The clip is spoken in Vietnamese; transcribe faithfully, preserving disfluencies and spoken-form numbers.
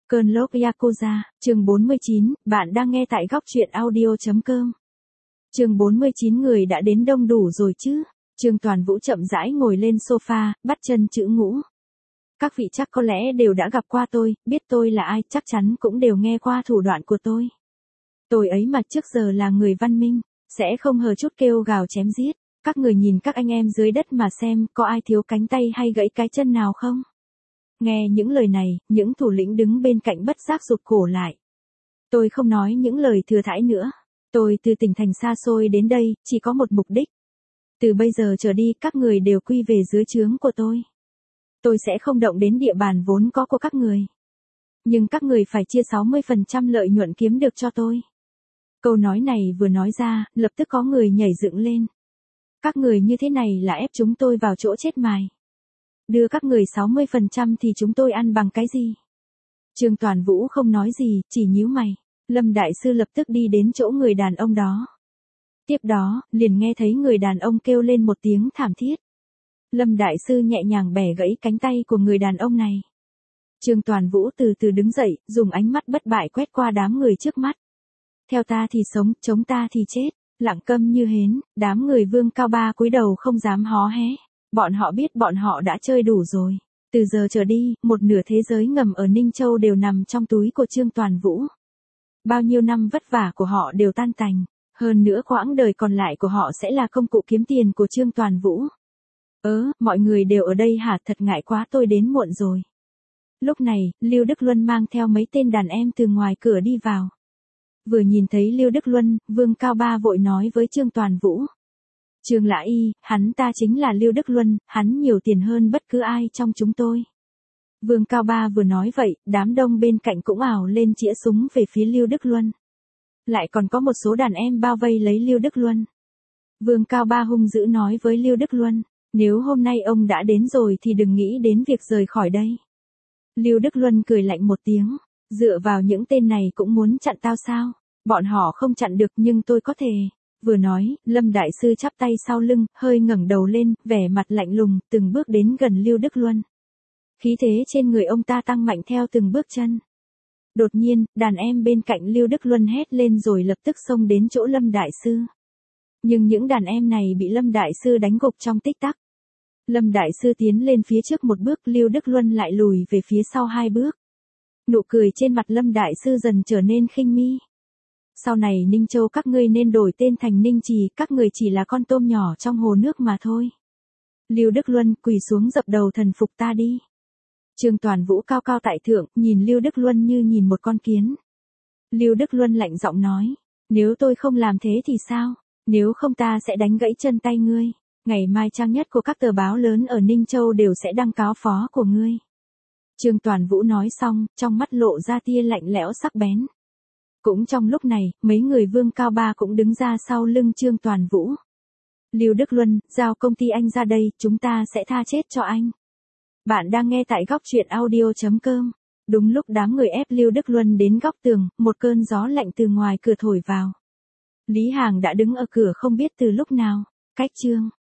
Cơn lốc Yakuza, chương bốn mươi chín, bạn đang nghe tại góc truyện audio.com. Chương bốn mươi chín người đã đến đông đủ rồi chứ. Trương Toàn Vũ chậm rãi ngồi lên sofa, bắt chân chữ ngũ. Các vị chắc có lẽ đều đã gặp qua tôi, biết tôi là ai, chắc chắn cũng đều nghe qua thủ đoạn của tôi. Tôi ấy mà trước giờ là người văn minh, sẽ không hờ chút kêu gào chém giết. Các người nhìn các anh em dưới đất mà xem, có ai thiếu cánh tay hay gãy cái chân nào không? Nghe những lời này, những thủ lĩnh đứng bên cạnh bất giác rụt cổ lại. Tôi không nói những lời thừa thãi nữa. Tôi từ tỉnh thành xa xôi đến đây, chỉ có một mục đích. Từ bây giờ trở đi, các người đều quy về dưới trướng của tôi. Tôi sẽ không động đến địa bàn vốn có của các người. Nhưng các người phải chia sáu mươi phần trăm lợi nhuận kiếm được cho tôi. Câu nói này vừa nói ra, lập tức có người nhảy dựng lên. Các người như thế này là ép chúng tôi vào chỗ chết mài. Đưa các người sáu mươi phần trăm thì chúng tôi ăn bằng cái gì? Trương Toàn Vũ không nói gì, chỉ nhíu mày. Lâm Đại Sư lập tức đi đến chỗ người đàn ông đó. Tiếp đó, liền nghe thấy người đàn ông kêu lên một tiếng thảm thiết. Lâm Đại Sư nhẹ nhàng bẻ gãy cánh tay của người đàn ông này. Trương Toàn Vũ từ từ đứng dậy, dùng ánh mắt bất bại quét qua đám người trước mắt. Theo ta thì sống, chống ta thì chết. Lặng câm như hến, đám người Vương Cao Ba cúi đầu không dám hó hé. Bọn họ biết bọn họ đã chơi đủ rồi. Từ giờ trở đi, một nửa thế giới ngầm ở Ninh Châu đều nằm trong túi của Trương Toàn Vũ. Bao nhiêu năm vất vả của họ đều tan tành. Hơn nữa quãng đời còn lại của họ sẽ là công cụ kiếm tiền của Trương Toàn Vũ. Ớ, mọi người đều ở đây hả? Thật ngại quá, tôi đến muộn rồi. Lúc này, Lưu Đức Luân mang theo mấy tên đàn em từ ngoài cửa đi vào. Vừa nhìn thấy Lưu Đức Luân, Vương Cao Ba vội nói với Trương Toàn Vũ. Trương Lã Y, hắn ta chính là Lưu Đức Luân, hắn nhiều tiền hơn bất cứ ai trong chúng tôi. Vương Cao Ba vừa nói vậy, đám đông bên cạnh cũng ảo lên chĩa súng về phía Lưu Đức Luân. Lại còn có một số đàn em bao vây lấy Lưu Đức Luân. Vương Cao Ba hung dữ nói với Lưu Đức Luân, nếu hôm nay ông đã đến rồi thì đừng nghĩ đến việc rời khỏi đây. Lưu Đức Luân cười lạnh một tiếng, dựa vào những tên này cũng muốn chặn tao sao? Bọn họ không chặn được nhưng tôi có thể. Vừa nói, Lâm Đại Sư chắp tay sau lưng, hơi ngẩng đầu lên, vẻ mặt lạnh lùng, từng bước đến gần Lưu Đức Luân. Khí thế trên người ông ta tăng mạnh theo từng bước chân. Đột nhiên, đàn em bên cạnh Lưu Đức Luân hét lên rồi lập tức xông đến chỗ Lâm Đại Sư. Nhưng những đàn em này bị Lâm Đại Sư đánh gục trong tích tắc. Lâm Đại Sư tiến lên phía trước một bước, Lưu Đức Luân lại lùi về phía sau hai bước. Nụ cười trên mặt Lâm Đại Sư dần trở nên khinh mi. Sau này Ninh Châu các ngươi nên đổi tên thành Ninh Trì, các người chỉ là con tôm nhỏ trong hồ nước mà thôi. Lưu Đức Luân, quỳ xuống dập đầu thần phục ta đi. Trương Toàn Vũ cao cao tại thượng, nhìn Lưu Đức Luân như nhìn một con kiến. Lưu Đức Luân lạnh giọng nói, nếu tôi không làm thế thì sao? Nếu không ta sẽ đánh gãy chân tay ngươi. Ngày mai trang nhất của các tờ báo lớn ở Ninh Châu đều sẽ đăng cáo phó của ngươi. Trương Toàn Vũ nói xong, trong mắt lộ ra tia lạnh lẽo sắc bén. Cũng trong lúc này, mấy người Vương Cao Ba cũng đứng ra sau lưng Trương Toàn Vũ. Lưu Đức Luân, giao công ty anh ra đây, chúng ta sẽ tha chết cho anh. Bạn đang nghe tại góc truyện audio.com. Đúng lúc đám người ép Lưu Đức Luân đến góc tường, một cơn gió lạnh từ ngoài cửa thổi vào. Lý Hàng đã đứng ở cửa không biết từ lúc nào. Cách chương